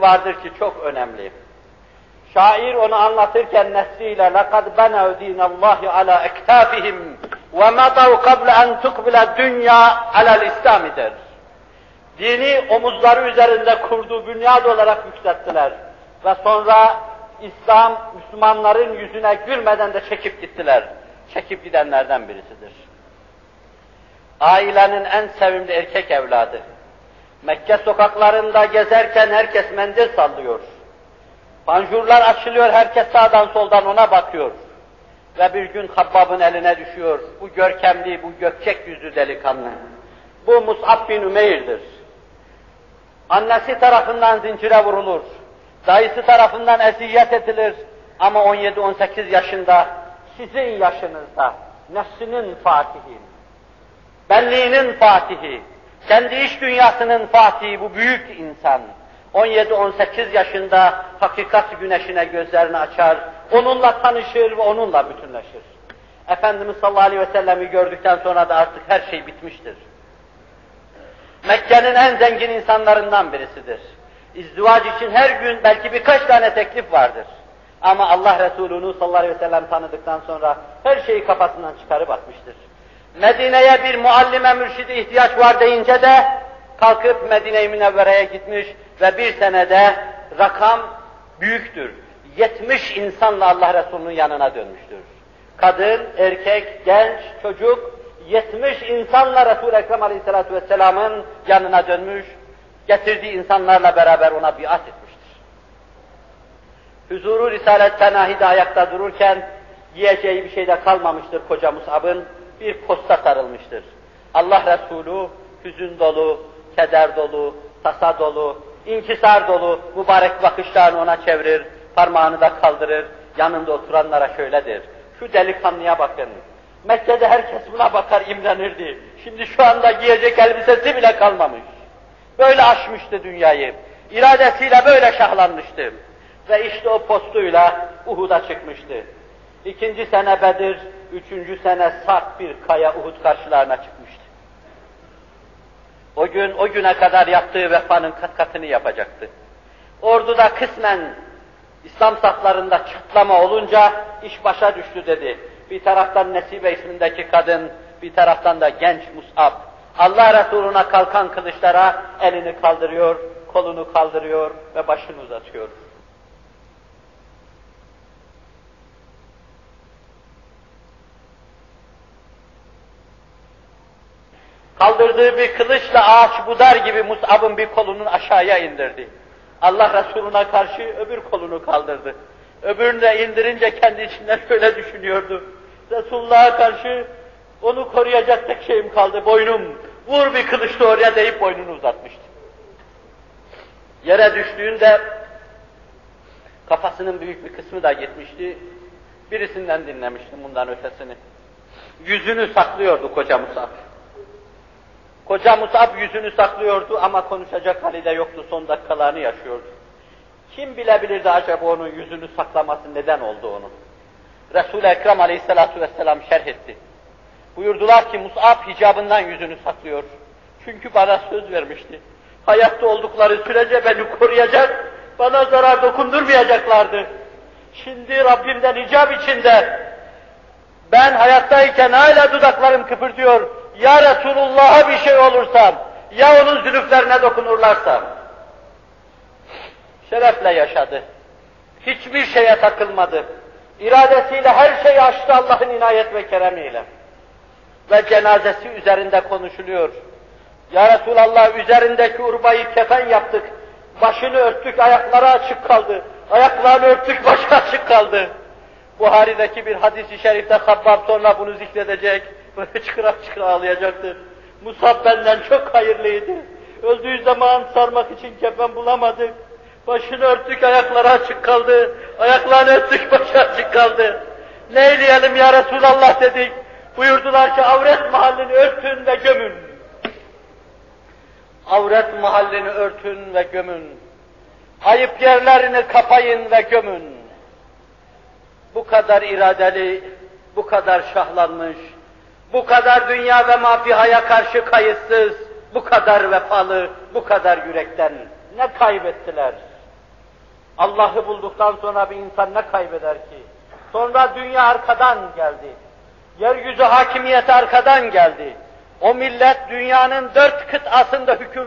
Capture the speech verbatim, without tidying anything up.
vardır ki çok önemli. Şair onu anlatırken nesliyle لَقَدْ بَنَوْ دِينَ اللّٰهِ عَلَى اَكْتَافِهِمْ وَمَضَوْا قَبْلَ اَنْ تُقْبِلَ الدُّنْيَا عَلَى الْاِسْلَامِ der. Dini omuzları üzerinde kurduğu bünyad olarak yükselttiler. Ve sonra İslam, Müslümanların yüzüne gülmeden de çekip gittiler. Çekip gidenlerden birisidir. Ailenin en sevimli erkek evladı. Mekke sokaklarında gezerken herkes mendil sallıyor. Panjurlar açılıyor, herkes sağdan soldan ona bakıyor. Ve bir gün Habbab'ın eline düşüyor. Bu görkemli, bu gökçek yüzlü delikanlı. Bu Mus'ab bin Ümeyr'dir. Annesi tarafından zincire vurulur. Dayısı tarafından eziyet edilir. Ama on yedi on sekiz yaşında, sizin yaşınızda, nefsinin fatihi, benliğinin fatihi, kendi iç dünyasının fatihi bu büyük insan. on yedi on sekiz yaşında hakikat güneşine gözlerini açar, onunla tanışır ve onunla bütünleşir. Efendimiz sallallahu aleyhi ve sellem'i gördükten sonra da artık her şey bitmiştir. Mekke'nin en zengin insanlarından birisidir. İzdivac için her gün belki birkaç tane teklif vardır. Ama Allah Resulü'nü sallallahu aleyhi ve sellem tanıdıktan sonra her şeyi kafasından çıkarıp atmıştır. Medine'ye bir muallime mürşidi ihtiyaç var deyince de kalkıp Medine-i Münevvere'ye gitmiş ve bir senede rakam büyüktür. yetmiş insanla Allah Resulü'nün yanına dönmüştür. Kadın, erkek, genç, çocuk, yetmiş insanla Resul-i Ekrem Aleyhisselatü Vesselam'ın yanına dönmüş, getirdiği insanlarla beraber ona biat etmiştir. Huzuru Risalet-i Nahide ayakta dururken yiyeceği bir şey de kalmamıştır koca Mus'ab'ın, bir posta sarılmıştır. Allah Resulü hüzün dolu, keder dolu, tasa dolu, inkisar dolu mübarek bakışlarını ona çevirir, parmağını da kaldırır, yanında oturanlara şöyledir. Şu delikanlıya bakın. Mekke'de herkes buna bakar, imrenirdi. Şimdi şu anda giyecek elbisesi bile kalmamış. Böyle aşmıştı dünyayı. İradesiyle böyle şahlanmıştı. Ve işte o postuyla Uhud'a çıkmıştı. İkinci sene Bedir, üçüncü sene Sarp bir kaya Uhud karşılarına çıkmıştı. O gün, o güne kadar yaptığı vefanın kat katını yapacaktı. Orduda kısmen İslam saflarında çatlama olunca iş başa düştü dedi. Bir taraftan Nesibe ismindeki kadın, bir taraftan da genç Mus'ab. Allah Resulü'ne kalkan kılıçlara elini kaldırıyor, kolunu kaldırıyor ve başını uzatıyor. Kaldırdığı bir kılıçla ağaç budar gibi Mus'ab'ın bir kolunun aşağıya indirdi. Allah Resulü'ne karşı öbür kolunu kaldırdı. Öbürünü de indirince kendi içinden şöyle düşünüyordu. Resulullah'a karşı onu koruyacak tek şeyim kaldı, boynum. Vur bir kılıçla oraya deyip boynunu uzatmıştı. Yere düştüğünde kafasının büyük bir kısmı da gitmişti. Birisinden dinlemiştim bundan ötesini. Yüzünü saklıyordu koca Mus'ab. Koca Mus'ab yüzünü saklıyordu ama konuşacak hali de yoktu, son dakikalarını yaşıyordu. Kim bilebilirdi acaba onun yüzünü saklaması neden oldu onun? Resul-i Ekrem Aleyhisselatü Vesselam şerh etti. Buyurdular ki Mus'ab hicabından yüzünü saklıyor. Çünkü bana söz vermişti. Hayatta oldukları sürece beni koruyacak, bana zarar dokundurmayacaklardı. Şimdi Rabbimden hicab içinde, ben hayattayken hala dudaklarım kıpırdıyor. Ya Resulullah'a bir şey olursa, ya onun zülüflerine dokunurlarsa. Şerefle yaşadı. Hiçbir şeye takılmadı. İradesiyle her şeyi açtı Allah'ın inayet ve keremiyle. Ve cenazesi üzerinde konuşuluyor. Ya Resulallah, üzerindeki urbayı kefen yaptık. Başını örttük, ayakları açık kaldı. Ayaklarını örttük, başı açık kaldı. Buhari'deki bir hadis-i şerifte Habbab sonra bunu zikredecek. Böyle çıkıra çıkıra ağlayacaktır. Mus'ab benden çok hayırlıydı. Öldüğü zaman sarmak için kefen bulamadık. Başını örttük, ayakları açık kaldı. Ayaklarını örttük, başı açık kaldı. Ne eyleyelim ya Resulallah dedik. Buyurdular ki avret mahallini örtün ve gömün. Avret mahallini örtün ve gömün. Ayıp yerlerini kapayın ve gömün. Bu kadar iradeli, bu kadar şahlanmış, bu kadar dünya ve mafihaya karşı kayıtsız, bu kadar vefalı, bu kadar yürekten ne kaybettiler? Allah'ı bulduktan sonra bir insan ne kaybeder ki? Sonra dünya arkadan geldi. Yeryüzü hakimiyeti arkadan geldi. O millet dünyanın dört kıtasında hüküm